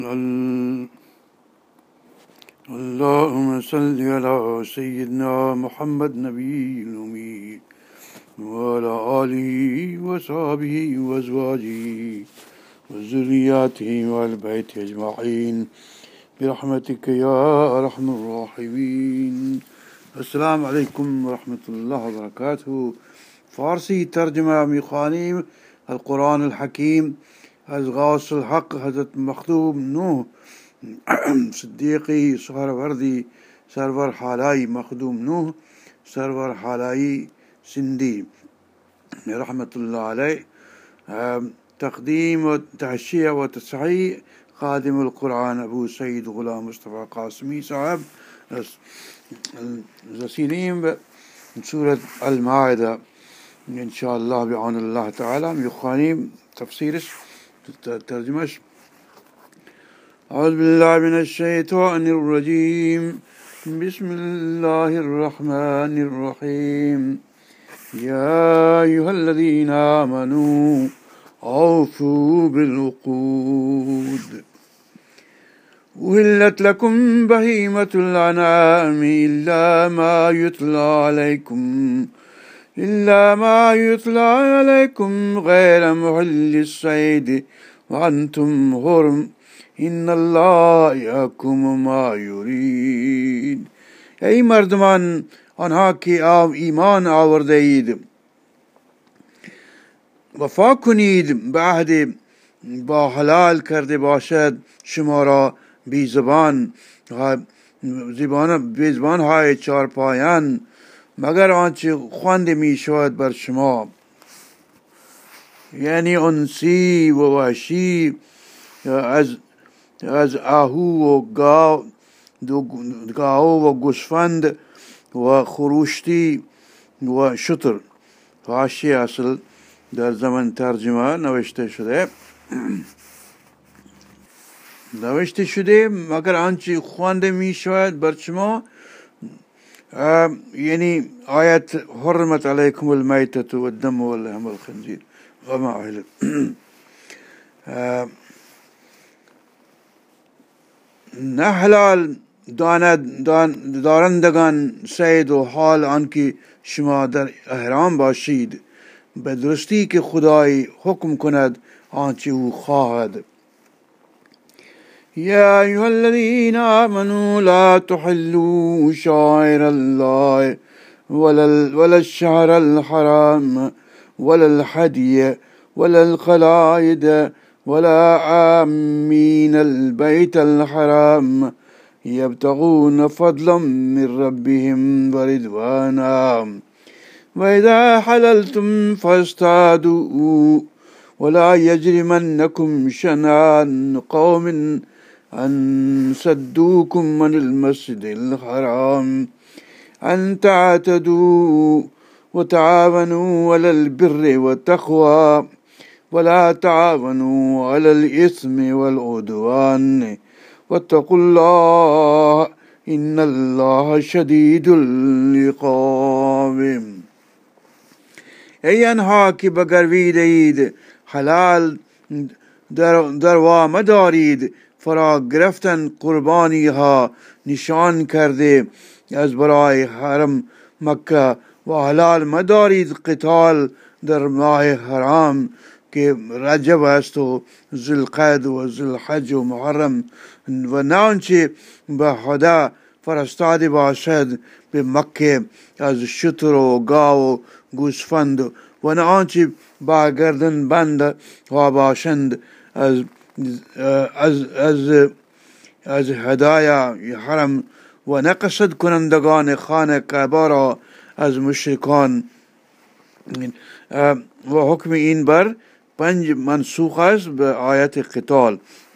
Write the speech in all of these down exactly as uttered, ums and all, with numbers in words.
ال- اللهم صل على سيدنا محمد نبي الأمي وعلى آله وصحبه وأزواجه وذرياته وآل بيته أجمعين برحمتك يا أرحم الراحمين. السلام عليكم ورحمة الله وبركاته. فارسي ترجمة میخوانیم القرآن الحكيم از غوث الحق حضرت مخدوم نوح صدیقی سہروردی سرور حالائی مخدوم نوح سرور حالائی سندھی رحمة الله عليه. تقديم وتحشية وتصحيح خادم القرآن أبو سيد غلام مصطفى قاسمي صاحب رسيلين سورة المائدة إن شاء الله بعون الله تعالى يخانيم تفسيرش ترجمش. أعوذ بالله من الشيطان الرجيم. بسم الله الرحمن الرحيم. يا أيها الذين آمنوا أوفوا بالعقود أحلت لكم بهيمة الأنعام إلا ما يتلى عليكم إلا ما يتلى عليكم غير محل الصيد وأنتم حرم إن الله يحكم ما يريد. ey مردمان آنها که ایمان آورده اید وفا کنید به عهد با حلال کرده باشد شما را بی زبان زبان بی زبان های چارپایان مگر آنچه خوانده می شود بر شما، یعنی انسی و وحشی از از آهو و گاو گاو و گوسفند و خروشتی و شتر. حاشیه اصل در زمان ترجمه نوشته شده نوشته شده مگر آنچه خوانده می شود بر شما، یعنی آیت حرمت علیکم المیتة والدم ولحم الخنزیر و ما اهل نه حلال داند دارندگان سید و حال آنکه شما در احرام باشید به درستی که خدای حکم کند آنچه او خواهد. يا أيها الذين آمنوا لا تحلوا شعائر الله ولا ولا الشهر الحرام ولا الهدي ولا القلائد ولا عامين البيت الحرام يبتغون فضلا من ربهم ورضوانا وإذا حللتم فاصطادوا ولا يجرمنكم شنآن قوم أن صدوكم عن المسجد الحرام أن تعتدوا وتعاونوا على البر والتقوى ولا تعاونوا على الإثم والعدوان واتقوا الله إن الله شديد العقاب. ای آنها که بگرویدید حلال در, در وا مدارید فرا گرفتن قربانی ها نشان کرده از برای حرم مکه و حلال مدارید قتال در ماه حرام که رجب است و ذوالقعده و ذوالحج و محرم و نه آنچه به خدا فرستاده باشد به مکه از شتر و گاو و گوسفند و نه آنچه با گردن بند و باشند از از از از هدایا حرم و نه قصد کنندگان خانه کعبه را از مشرکان و حکم این بر پنج منسوخ است به آیت قتال.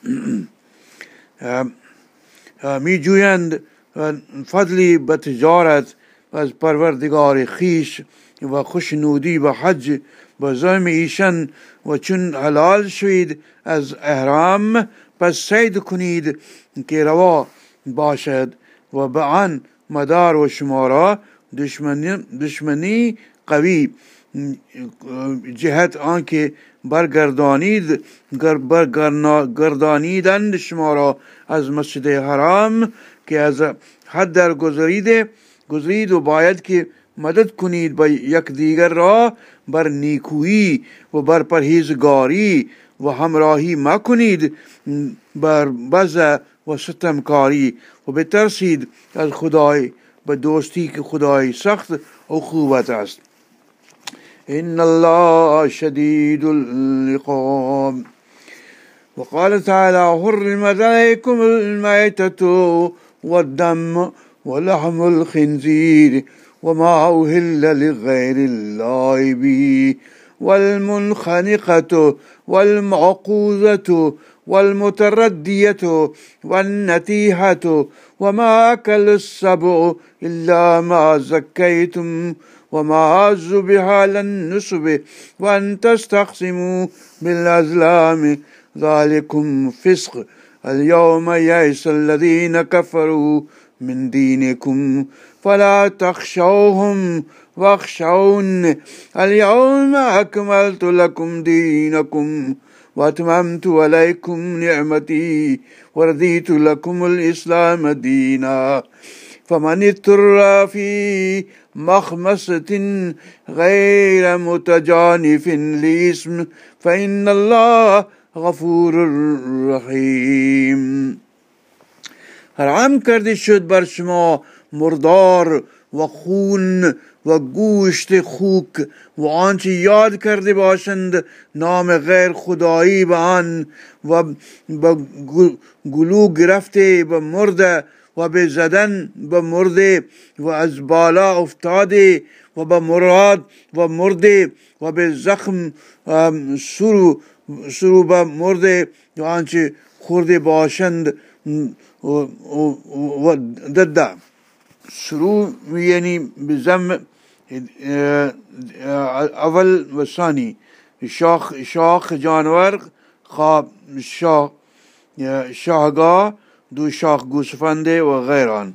می جویند فضلی به تجارت از پروردگار خیش و خوشنودی و حج به زعم ایشان و چون حلال شوید از احرام پس صید کنید که روا باشد و به آن مدار و شما را دشمنی, دشمنی قوی جهت آنکه برگردانید برگردانیدند شما را از مسجد حرام که از حد در گذریده گذرید و باید که مدد کنید با یک دیگر را بر نیکویی و بر پرهیزگاری و همراهی مکنید بر بزع و ستمکاری و بترسید از خدای به دوستی که خدای سخت عقوبت است. إن الله شديد العقاب. وقال تعالى حرمت عليكم الميتة والدم ولحم الخنزير وما أهل لغير الله به والمنخنقة والمعقوذة والمتردية والنتيحة وما أكل السبع إلا ما زكيتم وما ذبح على النصب وأن تستقسموا بالأزلام ذلكم فسق. اليوم يئس الذين كفروا من دينكم فلا تخشوهم واخشون اليوم أكملت لكم دينكم وأتممت عليكم نعمتي ورضيت لكم الإسلام دينا فمن اضطر في مخمصة غير متجانف لإثم فإن الله غفور رحیم. حرام کرده شد بر شما مردار و خون و گوشت خوک و آنچه یاد کرده باشند نام غیر خدایی به آن و به گلو گرفته به مرده و به زدن به مرده و از بالا افتاده و به مراد و مرده و به زخم سرو سرو به مرده و آنچه خورده باشند و دده. سرو یعنی به زم اول و ثانی شاخ شاخ جانور خواب شاخ شاهگاه دو شاخ گوسفنده و غیران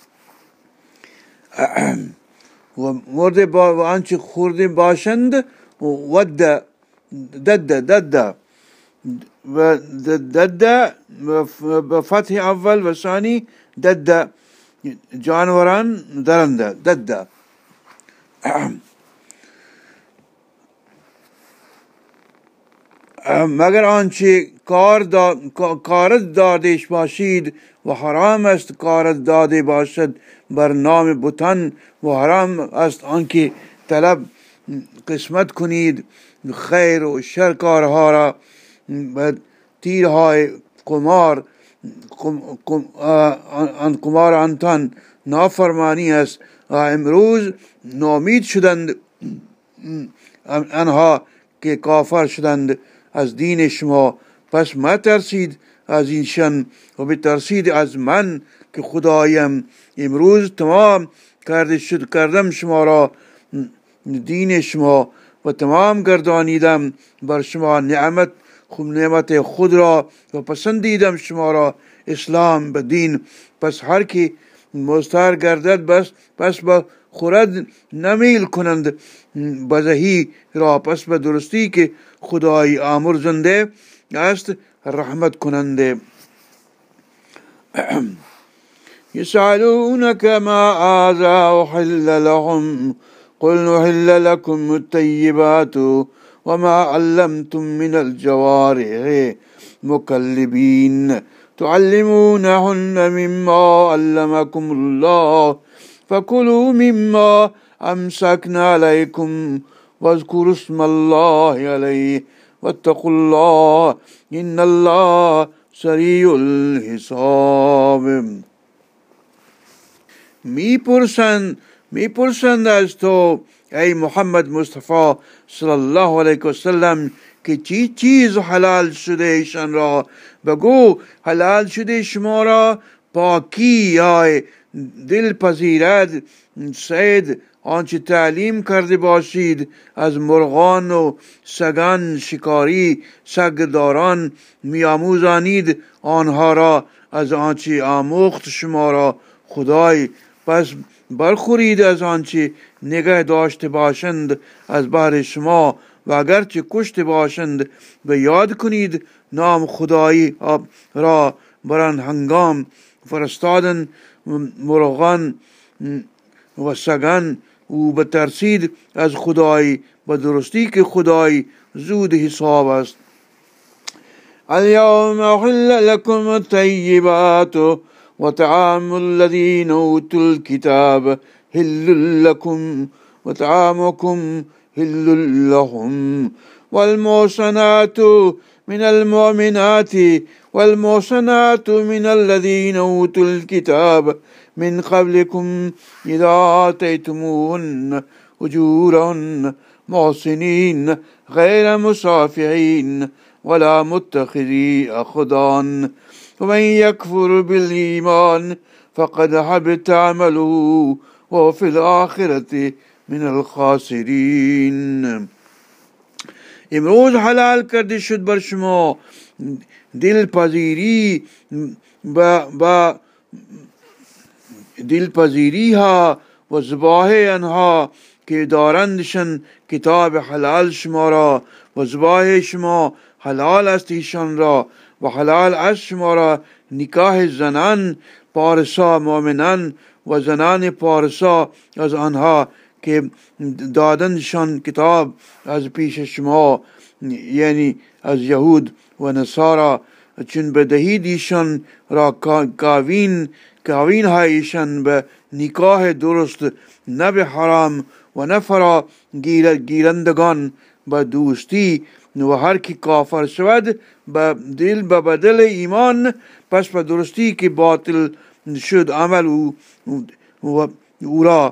و مرده با و آنچه خورده باشند و دده دده دده و دده به فتح اول و ثانی دده جانوران درنده دده. مگر آنچه کار کارت دادش باشید و حرام است کارت داده باشد بر نام بتان و حرام است آنکه طلب قسمت کنید خیر و شر کارها را به تیرهای قمار آن قمار آنتان نافرمانی است. امروز ناامید شدند آنها که کافر شدند از دین شما، پس ما ترسید از اینشان و بترسید از من که خدایم. امروز تمام کرده شد کردم شما را دین شما و تمام گردانیدم بر شما نعمت خود نعمت خود را و پسندیدم شما را اسلام به دین. پس هر کی مستر گردد بس پس به خورد نمیل کنند بزهی را، پس به درستی که خدای آمرزنده است رحمت کننده. يسألونك ماذا أحل لهم قل أحل لكم الطيبات وما علمتم من الجوارح مكلبين تعلمونهن مما علمكم الله فكلوا مما أمسكنا عليكم واذكروا اسم الله عليه واتقوا الله إن الله سریع الحساب. می پرسند می پرسند از تو ای محمد مصطفی صلی الله علیه و سلم که چی چیز حلال شده ایشان را. بگو حلال شده شما را پاکی یا دل پذیرد صید آنچه تعلیم کرده باشید از مرغان و سگان شکاری سگداران میاموزانید آنها را از آنچه آموخت شما را خدای. پس برخورید از آنچه نگه داشته باشند از بهر شما و اگرچه کشته باشند و یاد کنید نام خدایی را بر آن هنگام فرستادن مرغان و سگان او بترسید از خدای به درستی که خدای زود حساب است. اليوم أحل لكم الطيبات وطعام الذين أوتوا الكتاب حل لكم وطعامكم حل لهم والمحصنات من المؤمنات والمحصنات من الذين أوتوا الكتاب من قبلكم إذا آتيتموهن أجورهن محصنين غير مسافحين ولا متخذي أخدان ومن يكفر بالإيمان فقد حبط عمله وهو في الآخرة من الخاسرين. امروز حلال کرده شد بر شما دلپذیری با, با دلپذیری ها و ذبائح آنها که دارندشان کتاب حلال شما را و ذبائح شما حلال است ایشان را و حلال است شما را نکاح زنان پارسا مؤمنان و زنان پارسا از آنها که دادندشان کتاب از پیش شما یعنی از یهود و نصارا چون بدهید ایشان را کاوین کاوین هایشان به نکاح درست نه به حرام و نه فرا گیرندگان به دوستی و هر کی کافر شود به دل به بدل ایمان پس به درستی که باطل شد عمل او و او را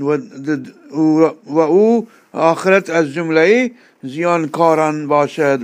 و او آخرت از جمله زیانکاران باشد.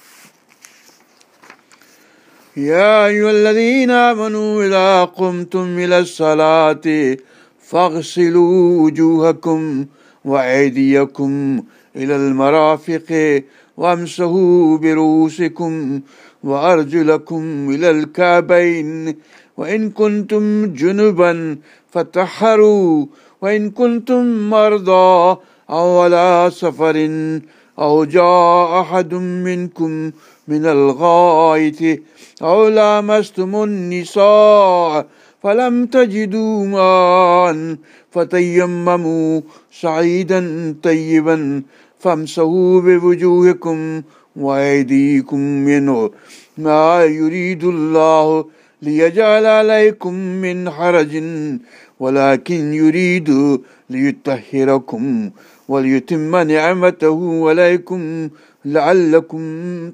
يا أيها الذين آمنوا إذا قمتم إلى الصلاة فاغسلوا وجوهكم وأيديكم إلى المرافق وامسحوا برؤوسكم وأرجلكم إلى الكعبين وإن كنتم جنبا فطهروا وإن كنتم مرضى أو على سفر أو جاء أحد منكم من الغائط أو لامستم النساء فلم تجدوا ماء فتيمموا صعيدا طيبا فامسحوا بوجوهكم وأيديكم منه ما يريد الله ليجعل عليكم من حرج ولكن يريد ليطهركم وليتم نعمته عليكم لعلكم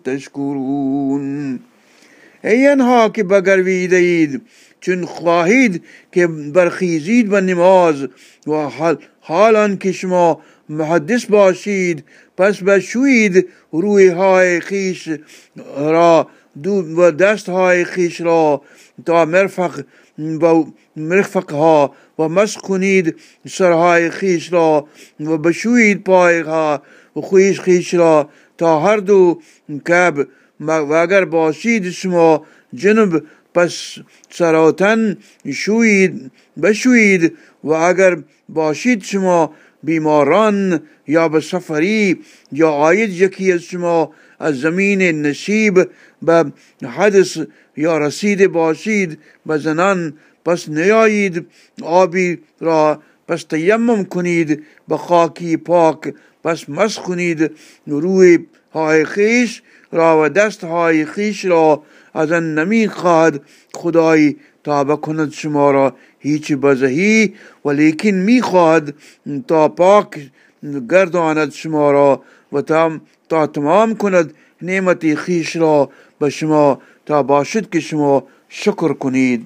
تشکرون. ای آنها که بگرویده اید چون خواهید که برخیزید به نماز و حال حالان که شما محدث باشید پس بشویید روی های خیش را و دست های خیش را تا مرفق و مرفق ها و مسح کنید سرهای خیش را و بشویید پای ها و خیش خیش را تا هر دو کعب و اگر باشید شما جنب پس سراتن شوید بشوید و اگر باشید شما بیماران یا به سفری یا آید یکی از شما از زمین نشیب به حدث یا رسیده باشید به زنان پس نیایید آبی را پس تیمم کنید به خاکی پاک پس مسح کنید روی های خیش را و دست های خیش را از آن نمی خواهد خدای تا بکند شما را هیچ بزهی ولیکن می خواهد تا پاک گرداند شما را و تا, تا تمام کند نعمت خیش را به شما تا باشد که شما شکر کنید.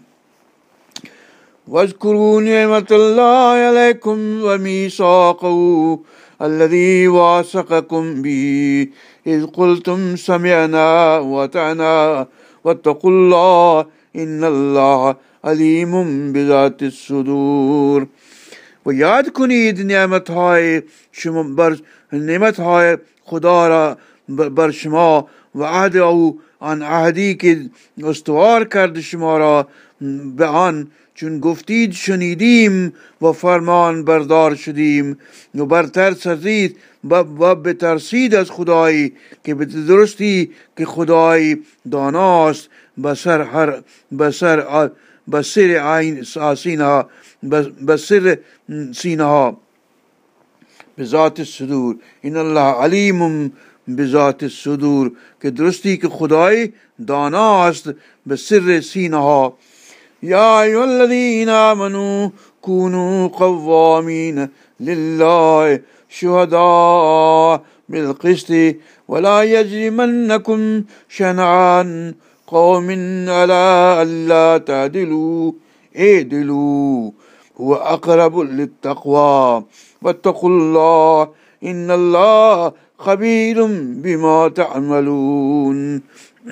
واذكروا نعمة الله عليكم وميثاقه الذي واثقكم به إذ قلتم سمعنا وأطعنا واتقوا الله إن الله عليم بذات الصدور. و یاد کنید نعمت های شما بر نعمت های خدا را بر شما و عهد او آن عهدی که استوار کرد شما را به آن چون گفتید شنیدیم و فرمان بردار شدیم و برتر سرزید و بترسید از خدایی که به درستی که خدای داناست بسر هر بسر بسر عین سینها بسر سینها بذات الصدور ان الله علیم بذات الصدور که درستی که خدای داناست به سر سینها. یا ایها الذین آمنوا كونوا قوامین لله شهداء بالقسط ولا يجرمنكم شنعان قوم على ألا تعدلوا اعدلوا هو أقرب للتقوى واتقوا الله إن الله خبیر بما تعملون.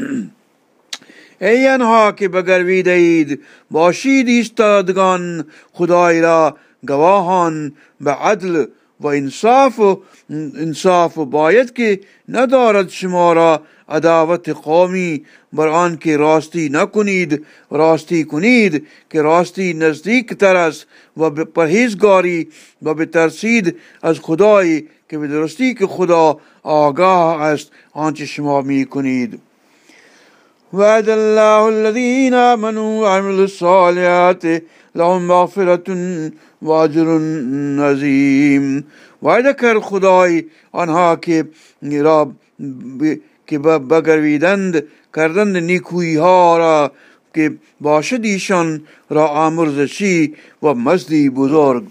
ای آنها که بگرویده اید باشید ایستادگان خدای را گواهان به عدل و انصاف و انصاف و باید که ندارد شما را عداوت قومی بر آن که راستی نکنید راستی کنید که راستی نزدیک تر است و به پرهیزگاری و به ترسید از خدای که به درستی که خدا آگاه است آنچه شما می کنید. وعد الله الذين آمنوا وعملوا الصالحات لهم مغفرة و اجر عظیم. وعده کرد خدای آنها که را که بگرویدند کردند نیکویی ها را که باشد ایشان را آمرزشی و مزدی بزرگ.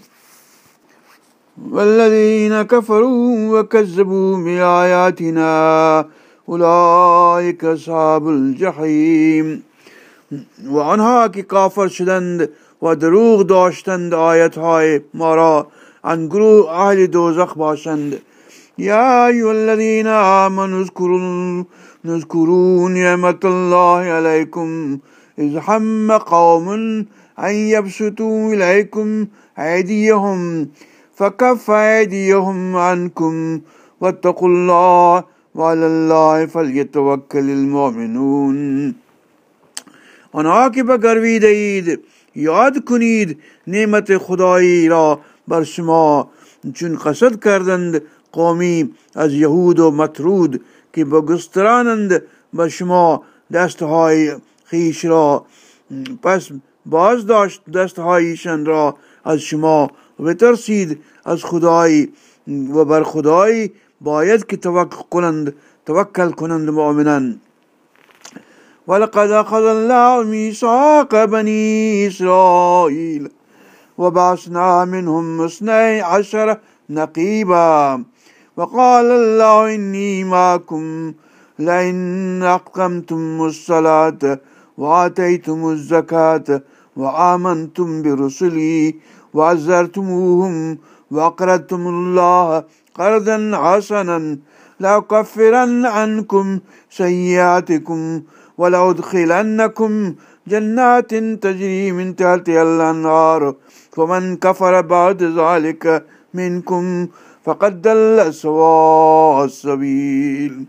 والذین کفروا وکذبوا بآیاتنا اولئک اصحاب الجحیم. و آنها که کافر شدند و دروغ داشتند آیتهای ما را آن گروه اهل دوزخ باشند. یا ایها الذین آمنوا اذکروا اذکروا نعمت الله علیکم اذ هم قوم ان یبسطوا الیکم ایدیهم فکف ایدیهم عنکم واتقوا الله وعلی الله فلیتوکل المؤمنون. آنها که بگرویده اید یاد کنید نعمت خدایی را بر شما چون قصد کردند قومی از یهود و مطرود که بگسترانند به شما دستهای خیش را پس باز داشت دستهایشان را از شما و بترسید از خدای و بر خدای باید که توکل کنند توکل کنند مؤمنان. ولقد أخذ الله ميثاق بني إسرائيل وبعثنا منهم اثني عشر نقيبا وقال الله إني معكم لئن أقمتم الصلاة وآتيتم الزكاة وآمنتم برسلي وعزرتموهم وأقرضتم الله قرضا حسنا لأكفرن عنكم سيئاتكم ولأدخلنكم جنات تجري من تحتها الأنهار فمن كفر بعد ذلك منكم فقد ضل سواء السبيل.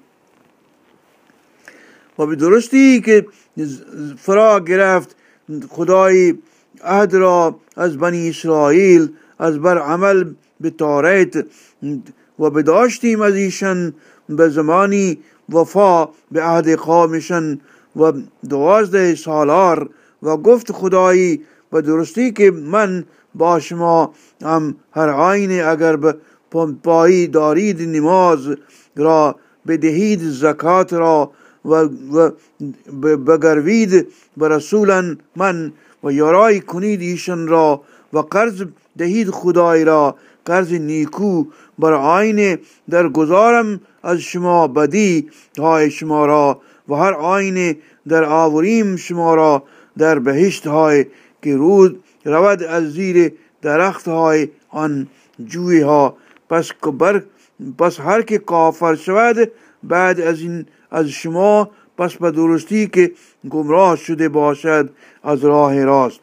و به درستی که فرا گرفت خدای عهد را از بنی اسرائیل از بر عمل به تورات و بداشتیم از ایشان به زمانی وفا به عهد قومشان و دوازده سالار و گفت خدایی و درستی که من با شما هم هر آینه اگر به پایی دارید نماز را بدهید زکات را و بگروید به رسولان من و یارای کنید ایشان را و قرض دهید خدای را قرض نیکو بر آینه در گذارم از شما بدی های شما را و هر آینه در آوریم شما را در بهشت های که رود رود از زیر درخت های آن جوی ها. پس بر پس هر که کافر شود بعد از این از شما پس به درستی که گمراه شده باشد از راه راست.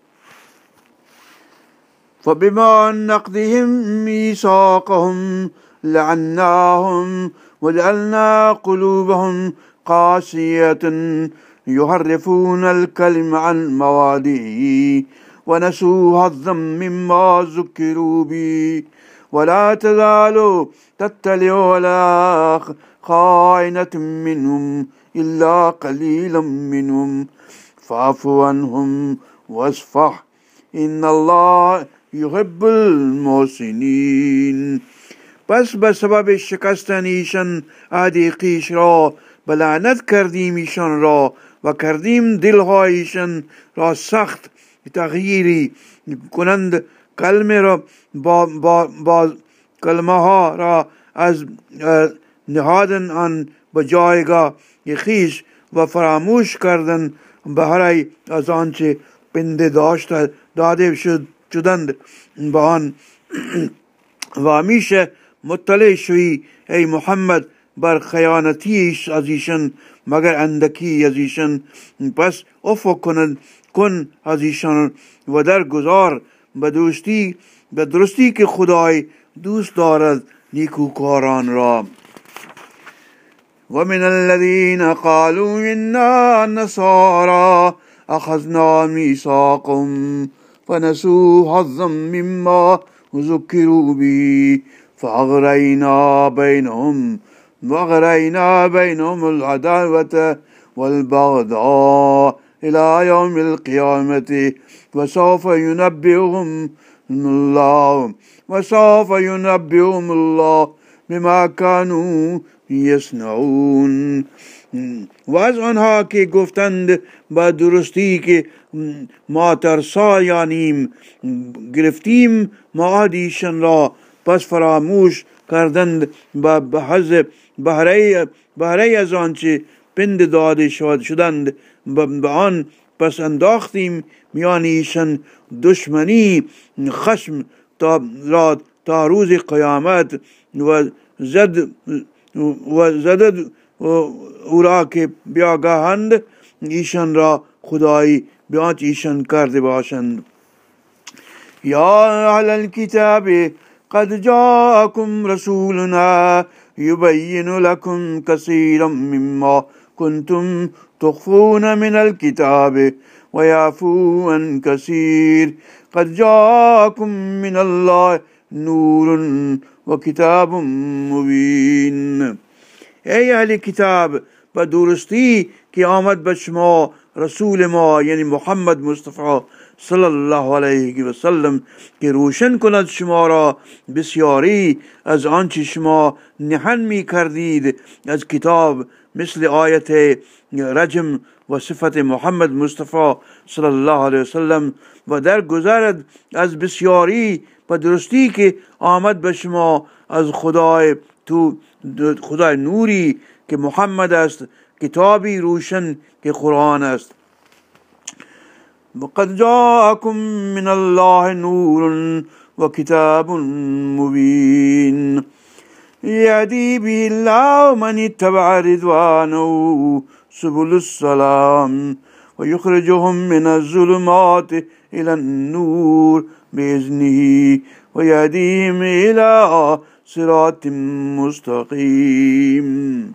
فبما نقضهم ميثاقهم لعناهم وجعلنا قلوبهم قاسية يحرفون الكلم عن مواضعه ونسوا حظا مما ذكروا به ولا تزال تطلع على خائنة منهم إلا قليلا منهم فاعف عنهم واصفح إن الله يحب المحسنين. پس به سبب شکستن ایشان عهد خویش را بلعنت کردیم ایشان را و کردیم دلهایشان را سخت تغییری کنند کلمه را با, با, با کلمه ها را از نهادن آن به جایگاه خویش و فراموش کردن برای از آنچه پنده داشته داده شد شدند به آن و همیشه مطلع شوی ای محمد بر خیانتیش از ایشان مگر اندکی از ایشان. پس عفو کند کن از ایشان و در گذار به دوستی به درستی که خدای دوست دارد نیکوکاران را. ومن الذين قالوا إنا نصارى أخذنا ميثاقهم فنسوا حظا مما ذكروا به فأغرينا بينهم وأغرينا بينهم العداوة والبغضاء إلى يوم القيامة وسوف ينبئهم الله وسوف ينبئهم الله بما كانوا یسنعون. و از آنها که گفتند با درستی که ما ترسایانیم گرفتیم معادیشان را پس فراموش کردند با بحث بهره از آنچه پند داده شدند به آن پس انداختیم میان ایشان دشمنی خشم تا را تا روز قیامت و زد و زدد او را که بیاگاهند ایشان را خدایی به آنچه ایشان کرده باشند. یا اهل الكتاب قد جاءكم رسولنا يبين لكم كثيرا مما كنتم تخفون من الكتاب ويعفو عن كثير قد جاءكم من الله نور و کتاب مبین. ای اهل کتاب به درستی که آمد به شما رسول ما یعنی محمد مصطفی صلی الله علیه و سلم که روشن کند شما را بسیاری از آنچه شما نهان می کردید از کتاب مثل آیت رجم و صفت محمد مصطفی صلی الله علیه و سلم و در گذرد از بسیاری به درستی که آمد به شما از خدای تو خدای نوری که محمد است کتابی روشن که قرآن است. وقد جاءكم من الله نور و کتاب مبین یهدی به الله من اتبع رضوانه سبل السلام و یخرجهم من الظلمات الى النور بإذنه و یهدیهم الى صراط مستقیم.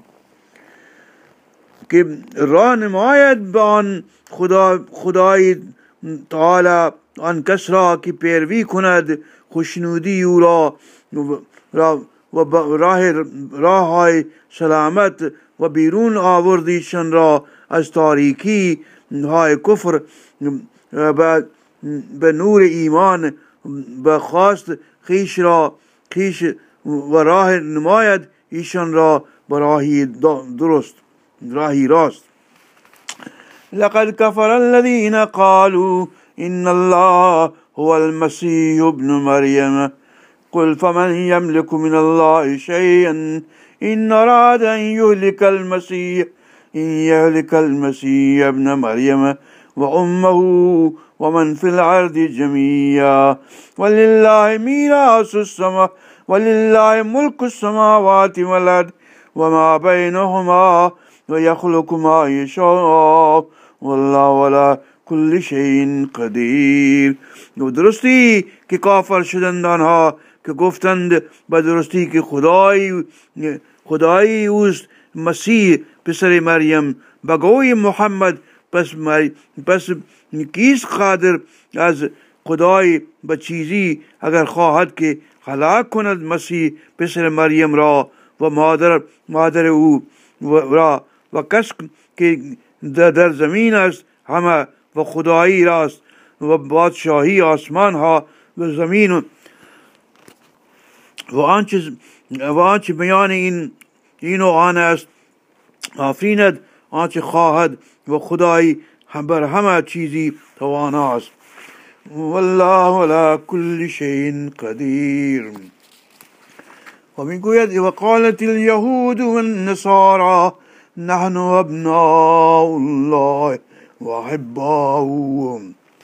که راه نماید به آن خدا خدای تعالی آن کس را که پیروی کند خوشنودی او را و راه راه های سلامت و بیرون آوردیشان را از تاریکی های کفر به نور ایمان به خواست خیش را خیش و راه نماید ایشان را به راهی درست راهی راست. لقد كفر الذين قالوا إن الله هو المسيح ابن مريم قل فمن يملك من الله شيئا إن أراد أن يهلك المسيح إن يهلك المسيح ابن مريم وأمه ومن في الأرض جميعا ولله ميراث السماء ولله ملك السماوات والأرض وما بينهما ويخلق ما يشاء والله على كل شيء قدير. و درستی که کافر شدند آنها که گفتند به درستی که خدای خدایی اوست مسیح پسر مریم. بگوی محمد پس, پس کیست قادر از خدای به چیزی اگر خواهد که هلاک کند مسیح پسر مریم را و مادر مادر او را و کس که در زمین است همه و خدایی راست و بادشاهی آسمان ها و زمین و آنچه و آنچه بیان این این و آن است آفریند آنچه خواهد و خدایی بر همه چیزی تواناست. والله على كل شيء قدير. ومیگوید وقالت اليهود والنصارى نحن ابناء الله واحباؤه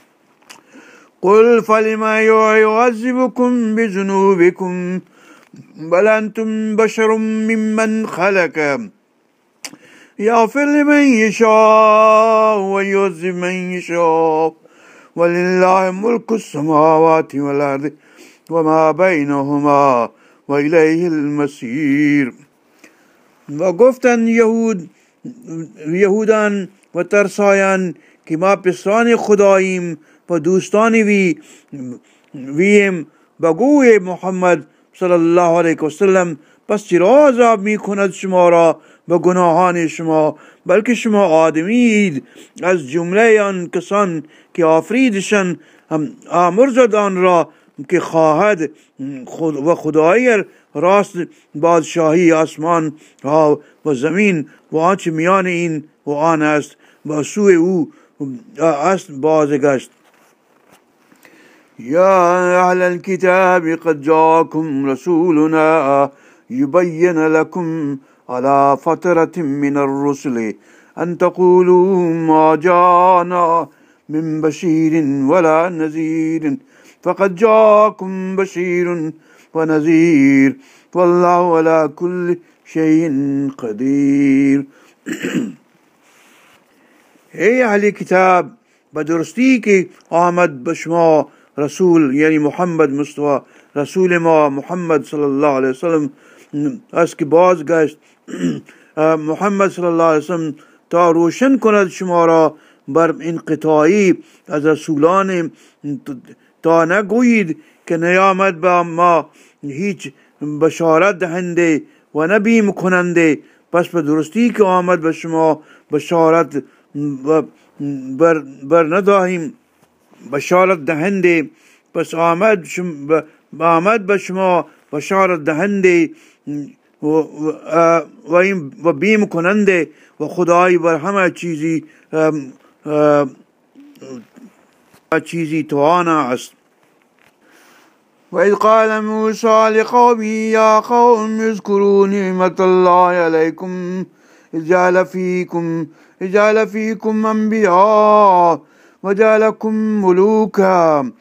قل فلم يعذبكم بذنوبكم بل انتم بشر ممن خلق يغفر لمن يشاء ويعذب من يشاء ولله ملك السماوات والأرض وما بينهما وإليه المصير. و گفتند یهود یهودان و ترسایان که ما پسران خداییم و دوستان وی ویم. بگوی محمد صلی الله علیه وسلم پس چرا عذاب می کند شما را به گناهان شما بلکه شما آدمی اید از جمله آن کسان که آفریدشان آمرزد آن را که خواهد خود و خدای راست بادشاهی آسمان ها و زمین و آنچه میان این و آن است و سوی او است بازگشت. یا اهل الكتاب قد جاءكم رسولنا يبين لكم على فترة من الرسل أن تقولوا ما جاءنا من بشير ولا نذير فقد جاءكم بشير ونذير والله على كل شيء قدير. ای اهل کتاب بدرستی که آمد به شما رسول یعنی محمد مصطفی رسول ما محمد صلی الله علیه وسلم است که بازگشت محمد صلی الله علیه وسلم تا روشن کند شما را بر انقطاعی از رسولان تا نگویید که نیامد به ما هیچ بشارت دهنده و نبیم کننده. پس به درستی که آمد به شما بشارت بر, بر نداهیم بشارت دهنده پس آمد شما آمد به شما بشارت دهنده و, و, و بیم کننده و خدای بر همه چیزی چیزی توانا است. وإذ قال موسى لقومه يا قوم اذكروا نعمة الله عليكم إذ جعل فيكم إذ جعل فيكم أنبياء وجعلكم ملوكا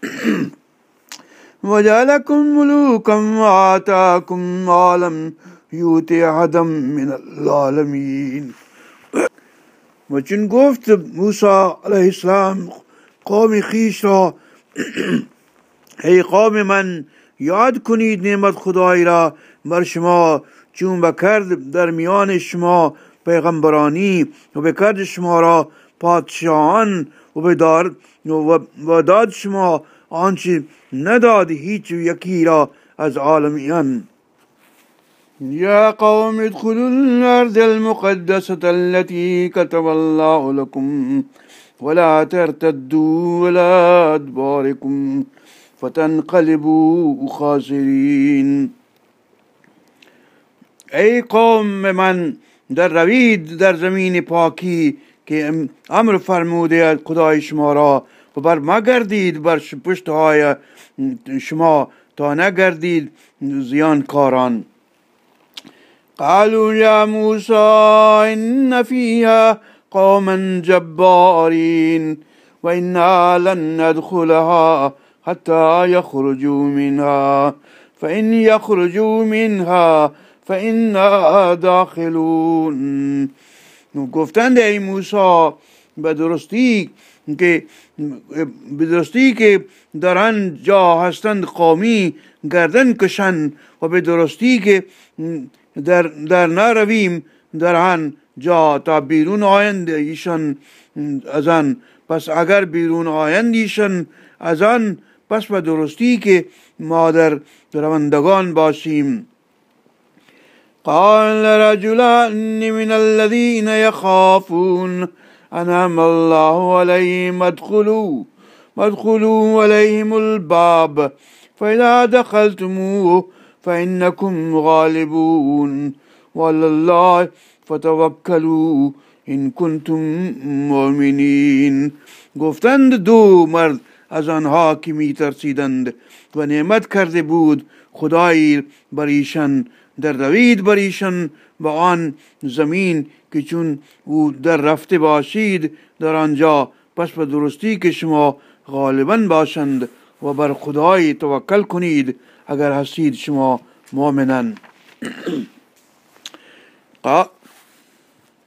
وجعلكم ملوكا وآتاكم ما لم يؤت أحدا من العالمين. و چون گفت موسی علیه السلام قوم خویش را ای قوم من یاد کنید نعمت خدای را بر شما چون بکرد در میان شما پیغمبرانی و بکرد شما را پادشاهان و بدار و داد شما آنچه نداد هیچ یکی را از عالمیان. يا قوم ادخلوا الأرض المقدسة التي كتب الله لكم ولا ترتدوا ولا أدباركم فتنقلبوا خاسرين. ای قوم من در روید در زمین پاکی که امر فرموده خدای شما را و بر مگردید بر پشتهای شما تا نگردید زیانکاران. قالوا يا موسى إن فيها قوما جبارين وإنا لن ندخلها حتى يخرجوا منها فإن يخرجوا منها فإنا داخلون. گفتند ای موسی به درستی که به درستی که در آن جا هستند قومی گردن کشند و به درستی که در, در نرویم در آن جا تا بیرون آیند ایشان از آن. پس اگر بیرون آیند ایشان از آن، پس به درستی که ما در روندگان باشیم. قال رجلان من الذين يخافون أنعم الله عليهم ادخلوا وادخلوا عليهم الباب فإذا دخلتموه فإنكم غالبون وعلى الله فتوكلوا إن كنتم مؤمنين. گفتند دو مرد از آنها که می ترسیدند و نعمت کرده بود خدایی بر ایشان در دوید بر ایشان به آن زمین که چون او در رفته باشید در آنجا، پس به درستی که شما غالباً باشند و بر خدای توکل کنید اگر هستید شما مؤمنان.